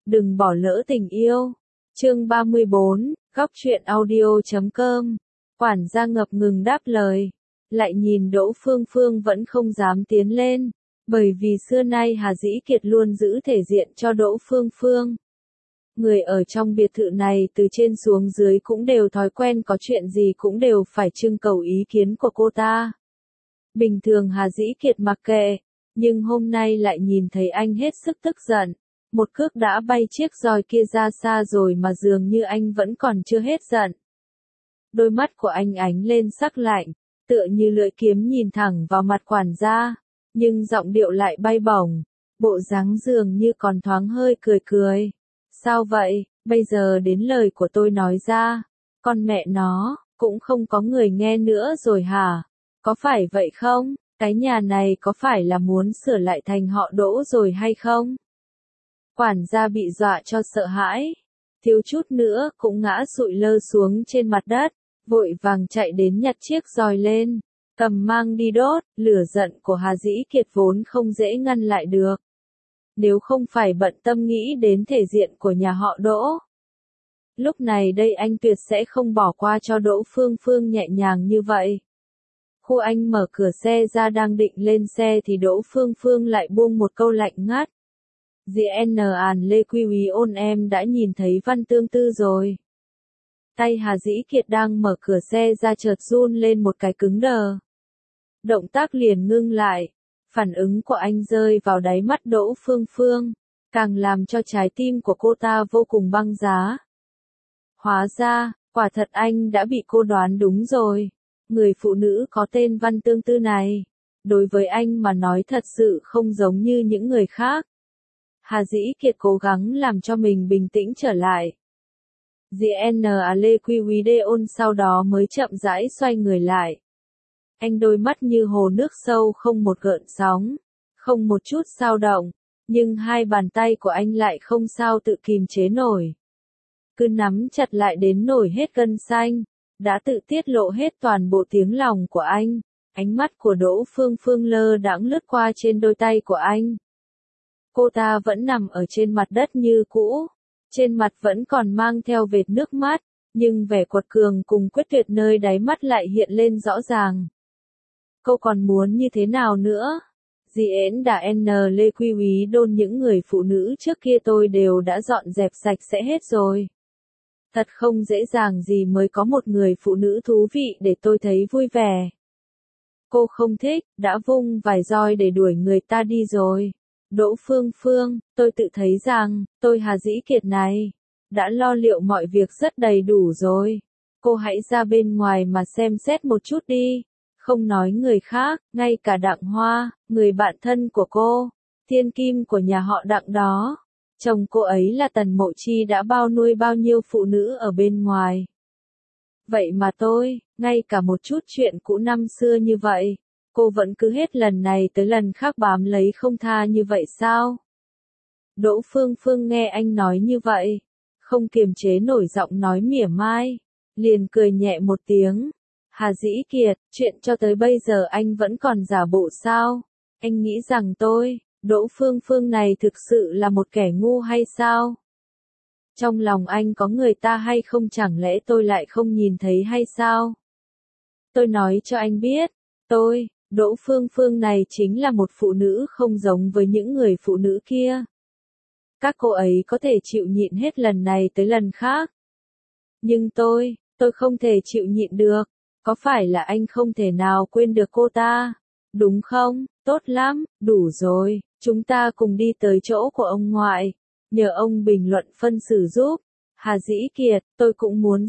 Đừng bỏ lỡ tình yêu. Chương 34, góc truyện audio.com. Quản gia ngập ngừng đáp lời. Lại nhìn Đỗ Phương Phương vẫn không dám tiến lên. Bởi vì xưa nay Hà Dĩ Kiệt luôn giữ thể diện cho Đỗ Phương Phương. Người ở trong biệt thự này từ trên xuống dưới cũng đều thói quen có chuyện gì cũng đều phải trưng cầu ý kiến của cô ta. Bình thường Hà Dĩ Kiệt mặc kệ, nhưng hôm nay lại nhìn thấy anh hết sức tức giận. Một cước đã bay chiếc roi kia ra xa rồi mà dường như anh vẫn còn chưa hết giận. Đôi mắt của anh ánh lên sắc lạnh, tựa như lưỡi kiếm nhìn thẳng vào mặt quản gia, nhưng giọng điệu lại bay bổng, bộ dáng dường như còn thoáng hơi cười cười. Sao vậy, bây giờ đến lời của tôi nói ra, con mẹ nó, cũng không có người nghe nữa rồi hả? Có phải vậy không? Cái nhà này có phải là muốn sửa lại thành họ Đỗ rồi hay không? Quản gia bị dọa cho sợ hãi, thiếu chút nữa cũng ngã sụi lơ xuống trên mặt đất, vội vàng chạy đến nhặt chiếc roi lên, cầm mang đi đốt. Lửa giận của Hà Dĩ Kiệt vốn không dễ ngăn lại được. Nếu không phải bận tâm nghĩ đến thể diện của nhà họ Đỗ, lúc này đây anh tuyệt sẽ không bỏ qua cho Đỗ Phương Phương nhẹ nhàng như vậy. Khu anh mở cửa xe ra đang định lên xe thì Đỗ Phương Phương lại buông một câu lạnh ngắt. Diện An Lê Quy Úy ôn em đã nhìn thấy Văn Tương Tư rồi. Tay Hà Dĩ Kiệt đang mở cửa xe ra chợt run lên một cái cứng đờ. Động tác liền ngưng lại, phản ứng của anh rơi vào đáy mắt Đỗ Phương Phương, càng làm cho trái tim của cô ta vô cùng băng giá. Hóa ra, quả thật anh đã bị cô đoán đúng rồi. Người phụ nữ có tên Văn Tương Tư này, đối với anh mà nói thật sự không giống như những người khác. Hà Dĩ Kiệt cố gắng làm cho mình bình tĩnh trở lại. Diện Lê Quy Úy đê ôn sau đó mới chậm rãi xoay người lại. Anh đôi mắt như hồ nước sâu không một gợn sóng, không một chút dao động, nhưng hai bàn tay của anh lại không sao tự kìm chế nổi. Cứ nắm chặt lại đến nổi hết gân xanh, đã tự tiết lộ hết toàn bộ tiếng lòng của anh. Ánh mắt của Đỗ Phương Phương lơ đãng lướt qua trên đôi tay của anh. Cô ta vẫn nằm ở trên mặt đất như cũ, trên mặt vẫn còn mang theo vệt nước mắt, nhưng vẻ quật cường cùng quyết tuyệt nơi đáy mắt lại hiện lên rõ ràng. Cô còn muốn như thế nào nữa? Diện Lê Quy Úy đôn những người phụ nữ trước kia tôi đều đã dọn dẹp sạch sẽ hết rồi. Thật không dễ dàng gì mới có một người phụ nữ thú vị để tôi thấy vui vẻ. Cô không thích, đã vung vài roi để đuổi người ta đi rồi. Đỗ Phương Phương, tôi tự thấy rằng, tôi Hà Dĩ Kiệt này, đã lo liệu mọi việc rất đầy đủ rồi. Cô hãy ra bên ngoài mà xem xét một chút đi. Không nói người khác, ngay cả Đặng Hoa, người bạn thân của cô, thiên kim của nhà họ Đặng đó. Chồng cô ấy là Tần Mộ Chi đã bao nuôi bao nhiêu phụ nữ ở bên ngoài. Vậy mà tôi, ngay cả một chút chuyện cũ năm xưa như vậy, cô vẫn cứ hết lần này tới lần khác bám lấy không tha như vậy sao? Đỗ Phương Phương nghe anh nói như vậy, không kiềm chế nổi giọng nói mỉa mai, liền cười nhẹ một tiếng. Hà Dĩ Kiệt, chuyện cho tới bây giờ anh vẫn còn giả bộ sao? Anh nghĩ rằng tôi, Đỗ Phương Phương này thực sự là một kẻ ngu hay sao? Trong lòng anh có người ta hay không, chẳng lẽ tôi lại không nhìn thấy hay sao? Tôi nói cho anh biết, tôi, Đỗ Phương Phương này chính là một phụ nữ không giống với những người phụ nữ kia. Các cô ấy có thể chịu nhịn hết lần này tới lần khác. Nhưng tôi không thể chịu nhịn được. Có phải là anh không thể nào quên được cô ta? Đúng không? Tốt lắm, đủ rồi, chúng ta cùng đi tới chỗ của ông ngoại. Nhờ ông bình luận phân xử giúp. Hà Dĩ Kiệt, tôi cũng muốn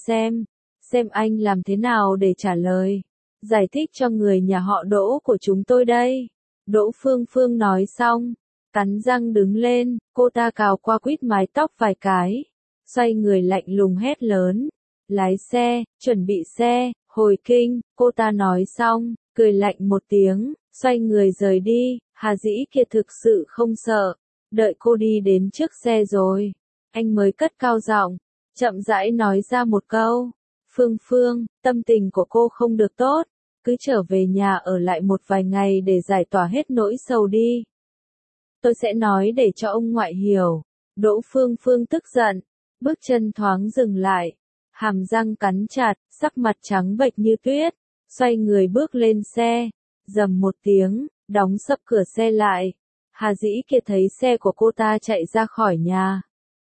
xem anh làm thế nào để trả lời. Giải thích cho người nhà họ Đỗ của chúng tôi đây. Đỗ Phương Phương nói xong, cắn răng đứng lên, cô ta cào qua quýt mái tóc vài cái, xoay người lạnh lùng hét lớn. Lái xe, chuẩn bị xe, hồi kinh, cô ta nói xong, cười lạnh một tiếng, xoay người rời đi. Hà Dĩ Kiệt thực sự không sợ, đợi cô đi đến trước xe rồi, anh mới cất cao giọng, chậm rãi nói ra một câu. Phương Phương, tâm tình của cô không được tốt, cứ trở về nhà ở lại một vài ngày để giải tỏa hết nỗi sầu đi. Tôi sẽ nói để cho ông ngoại hiểu, Đỗ Phương Phương tức giận, bước chân thoáng dừng lại, hàm răng cắn chặt, sắc mặt trắng bệch như tuyết, xoay người bước lên xe, rầm một tiếng, đóng sập cửa xe lại. Hà Dĩ Kiệt thấy xe của cô ta chạy ra khỏi nhà.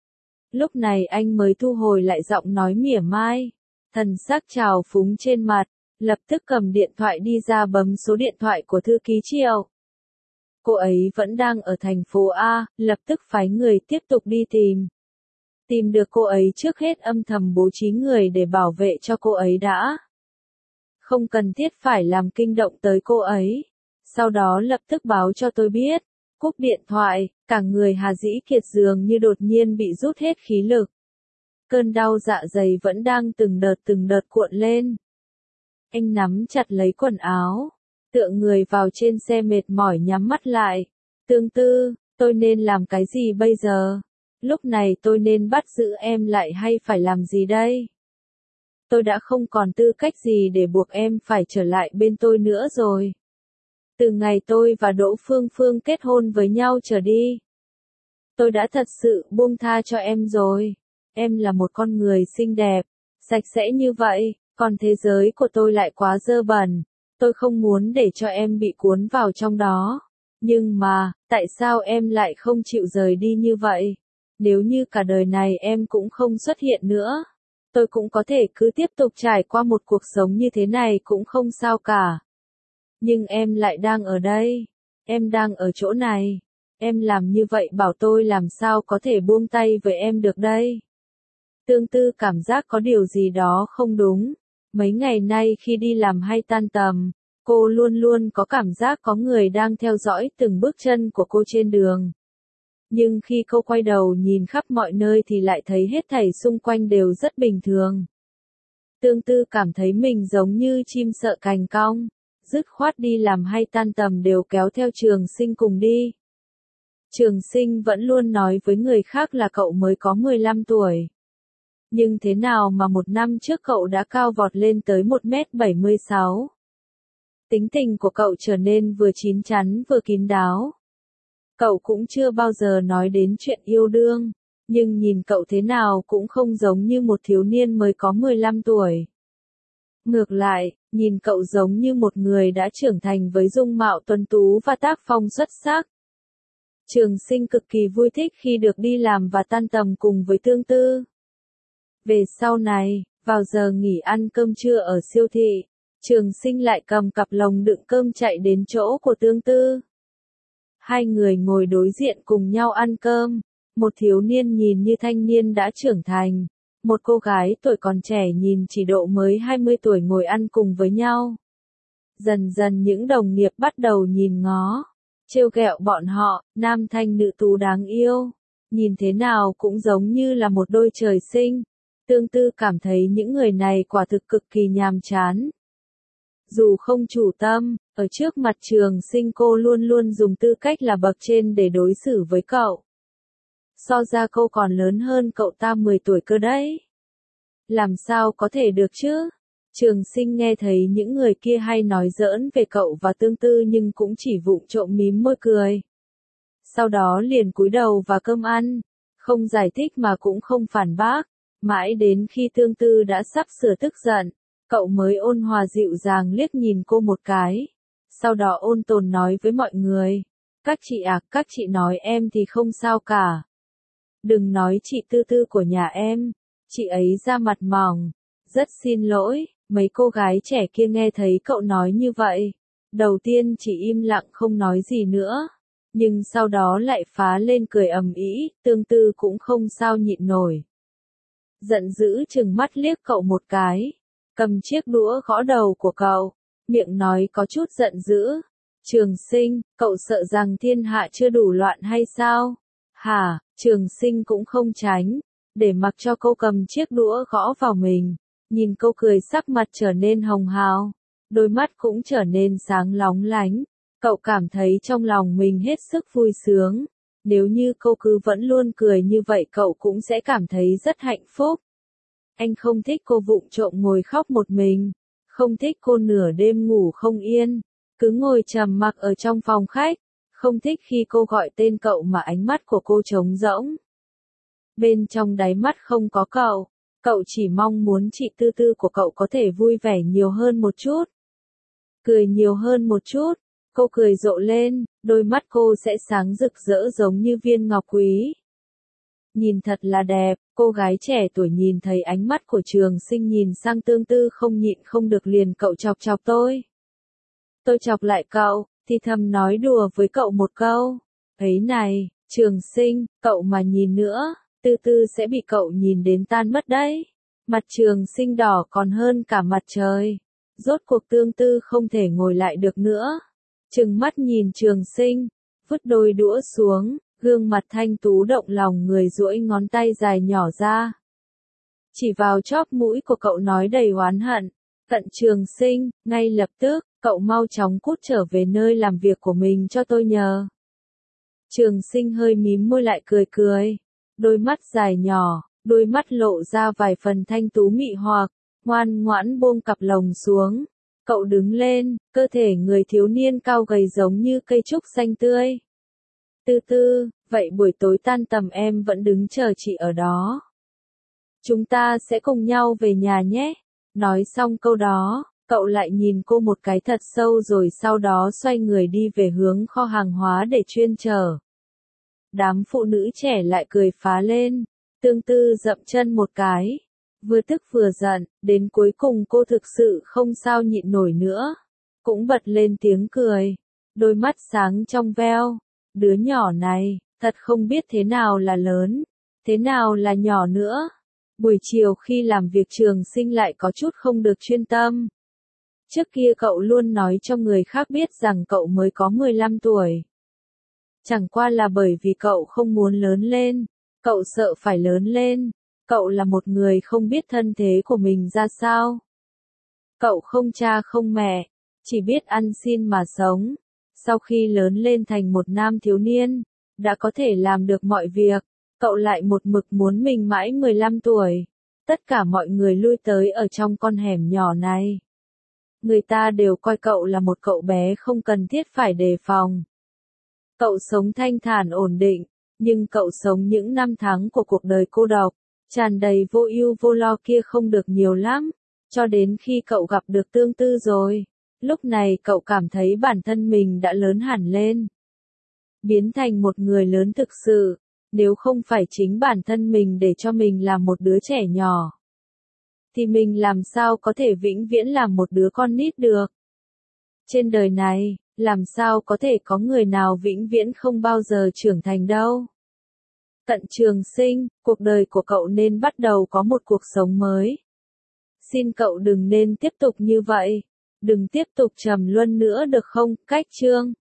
Lúc này anh mới thu hồi lại giọng nói mỉa mai, thần sắc trào phúng trên mặt, lập tức cầm điện thoại đi ra bấm số điện thoại của thư ký Triệu. Cô ấy vẫn đang ở thành phố A, lập tức phái người tiếp tục đi tìm. Tìm được cô ấy trước hết âm thầm bố trí người để bảo vệ cho cô ấy đã. Không cần thiết phải làm kinh động tới cô ấy. Sau đó lập tức báo cho tôi biết. Cúp điện thoại, cả người Hà Dĩ Kiệt dường như đột nhiên bị rút hết khí lực. Cơn đau dạ dày vẫn đang từng đợt cuộn lên. Anh nắm chặt lấy quần áo, tựa người vào trên xe mệt mỏi nhắm mắt lại. Tương Tư, tôi nên làm cái gì bây giờ? Lúc này tôi nên bắt giữ em lại hay phải làm gì đây? Tôi đã không còn tư cách gì để buộc em phải trở lại bên tôi nữa rồi. Từ ngày tôi và Đỗ Phương Phương kết hôn với nhau trở đi, tôi đã thật sự buông tha cho em rồi. Em là một con người xinh đẹp, sạch sẽ như vậy, còn thế giới của tôi lại quá dơ bẩn. Tôi không muốn để cho em bị cuốn vào trong đó. Nhưng mà, tại sao em lại không chịu rời đi như vậy? Nếu như cả đời này em cũng không xuất hiện nữa, tôi cũng có thể cứ tiếp tục trải qua một cuộc sống như thế này cũng không sao cả. Nhưng em lại đang ở đây, em đang ở chỗ này, em làm như vậy bảo tôi làm sao có thể buông tay với em được đây. Tương Tư cảm giác có điều gì đó không đúng. Mấy ngày nay khi đi làm hay tan tầm, cô luôn luôn có cảm giác có người đang theo dõi từng bước chân của cô trên đường. Nhưng khi cô quay đầu nhìn khắp mọi nơi thì lại thấy hết thảy xung quanh đều rất bình thường. Tương Tư cảm thấy mình giống như chim sợ cành cong, dứt khoát đi làm hay tan tầm đều kéo theo Trường Sinh cùng đi. Trường Sinh vẫn luôn nói với người khác là cậu mới có 15 tuổi. Nhưng thế nào mà một năm trước cậu đã cao vọt lên tới 1m76. Tính tình của cậu trở nên vừa chín chắn vừa kín đáo. Cậu cũng chưa bao giờ nói đến chuyện yêu đương, nhưng nhìn cậu thế nào cũng không giống như một thiếu niên mới có 15 tuổi. Ngược lại, nhìn cậu giống như một người đã trưởng thành với dung mạo tuấn tú và tác phong xuất sắc. Trường Sinh cực kỳ vui thích khi được đi làm và tan tầm cùng với Tương Tư. Về sau này, vào giờ nghỉ ăn cơm trưa ở siêu thị, Trường Sinh lại cầm cặp lồng đựng cơm chạy đến chỗ của Tương Tư. Hai người ngồi đối diện cùng nhau ăn cơm, một thiếu niên nhìn như thanh niên đã trưởng thành, một cô gái tuổi còn trẻ nhìn chỉ độ mới 20 tuổi ngồi ăn cùng với nhau. Dần dần những đồng nghiệp bắt đầu nhìn ngó, trêu ghẹo bọn họ, nam thanh nữ tú đáng yêu, nhìn thế nào cũng giống như là một đôi trời sinh. Tương Tư cảm thấy những người này quả thực cực kỳ nhàm chán. Dù không chủ tâm, ở trước mặt Trường Sinh cô luôn luôn dùng tư cách là bậc trên để đối xử với cậu. So ra cô còn lớn hơn cậu ta 10 tuổi cơ đấy. Làm sao có thể được chứ? Trường Sinh nghe thấy những người kia hay nói giỡn về cậu và Tương Tư nhưng cũng chỉ vụng trộm mím môi cười. Sau đó liền cúi đầu vào cơm ăn, không giải thích mà cũng không phản bác. Mãi đến khi Tương Tư đã sắp sửa tức giận, cậu mới ôn hòa dịu dàng liếc nhìn cô một cái. Sau đó ôn tồn nói với mọi người. Các chị à, các chị nói em thì không sao cả. Đừng nói chị Tư Tư của nhà em, chị ấy da mặt mỏng. Rất xin lỗi, mấy cô gái trẻ kia nghe thấy cậu nói như vậy. Đầu tiên chỉ im lặng không nói gì nữa. Nhưng sau đó lại phá lên cười ầm ĩ, Tương Tư cũng không sao nhịn nổi. Giận dữ chừng mắt liếc cậu một cái, cầm chiếc đũa gõ đầu của cậu, miệng nói có chút giận dữ. Trường Sinh, cậu sợ rằng thiên hạ chưa đủ loạn hay sao? Hả, Trường Sinh cũng không tránh, để mặc cho cô cầm chiếc đũa gõ vào mình, nhìn cô cười sắc mặt trở nên hồng hào, đôi mắt cũng trở nên sáng lóng lánh, cậu cảm thấy trong lòng mình hết sức vui sướng. Nếu như cô cứ vẫn luôn cười như vậy cậu cũng sẽ cảm thấy rất hạnh phúc. Anh không thích cô vụng trộm ngồi khóc một mình, không thích cô nửa đêm ngủ không yên, cứ ngồi trầm mặc ở trong phòng khách, không thích khi cô gọi tên cậu mà ánh mắt của cô trống rỗng. Bên trong đáy mắt không có cậu. Cậu chỉ mong muốn chị Tư Tư của cậu có thể vui vẻ nhiều hơn một chút. Cười nhiều hơn một chút. Cô cười rộ lên, đôi mắt cô sẽ sáng rực rỡ giống như viên ngọc quý. Nhìn thật là đẹp, cô gái trẻ tuổi nhìn thấy ánh mắt của Trường Sinh nhìn sang Tương Tư không nhịn không được liền cậu chọc chọc tôi. Tôi chọc lại cậu, thì thầm nói đùa với cậu một câu. Ấy này, Trường Sinh, cậu mà nhìn nữa, Tư Tư sẽ bị cậu nhìn đến tan mất đấy. Mặt Trường Sinh đỏ còn hơn cả mặt trời. Rốt cuộc Tương Tư không thể ngồi lại được nữa. Trừng mắt nhìn Trường Sinh, vứt đôi đũa xuống, gương mặt thanh tú động lòng người duỗi ngón tay dài nhỏ ra. Chỉ vào chóp mũi của cậu nói đầy oán hận. Cận Trường Sinh, ngay lập tức, cậu mau chóng cút trở về nơi làm việc của mình cho tôi nhờ. Trường Sinh hơi mím môi lại cười cười. Đôi mắt dài nhỏ, đôi mắt lộ ra vài phần thanh tú mị hoặc, ngoan ngoãn buông cặp lồng xuống. Cậu đứng lên, cơ thể người thiếu niên cao gầy giống như cây trúc xanh tươi. Tư Tư, vậy buổi tối tan tầm em vẫn đứng chờ chị ở đó. Chúng ta sẽ cùng nhau về nhà nhé. Nói xong câu đó, cậu lại nhìn cô một cái thật sâu rồi sau đó xoay người đi về hướng kho hàng hóa để chuyên chở. Đám phụ nữ trẻ lại cười phá lên. Tương Tư dậm chân một cái. Vừa tức vừa giận, đến cuối cùng cô thực sự không sao nhịn nổi nữa. Cũng bật lên tiếng cười. Đôi mắt sáng trong veo. Đứa nhỏ này, thật không biết thế nào là lớn, thế nào là nhỏ nữa. Buổi chiều khi làm việc Trường Sinh lại có chút không được chuyên tâm. Trước kia cậu luôn nói cho người khác biết rằng cậu mới có 15 tuổi. Chẳng qua là bởi vì cậu không muốn lớn lên, cậu sợ phải lớn lên, cậu là một người không biết thân thế của mình ra sao. Cậu không cha không mẹ, chỉ biết ăn xin mà sống. Sau khi lớn lên thành một nam thiếu niên, đã có thể làm được mọi việc, cậu lại một mực muốn mình mãi 15 tuổi. Tất cả mọi người lui tới ở trong con hẻm nhỏ này. Người ta đều coi cậu là một cậu bé không cần thiết phải đề phòng. Cậu sống thanh thản ổn định, nhưng cậu sống những năm tháng của cuộc đời cô độc, tràn đầy vô ưu vô lo kia không được nhiều lắm, cho đến khi cậu gặp được Tương Tư rồi. Lúc này cậu cảm thấy bản thân mình đã lớn hẳn lên. Biến thành một người lớn thực sự, nếu không phải chính bản thân mình để cho mình làm một đứa trẻ nhỏ. Thì mình làm sao có thể vĩnh viễn làm một đứa con nít được. Trên đời này, làm sao có thể có người nào vĩnh viễn không bao giờ trưởng thành đâu. Cận Trường Sinh, cuộc đời của cậu nên bắt đầu có một cuộc sống mới. Xin cậu đừng nên tiếp tục như vậy. Đừng tiếp tục trầm luân nữa được không? Cách chương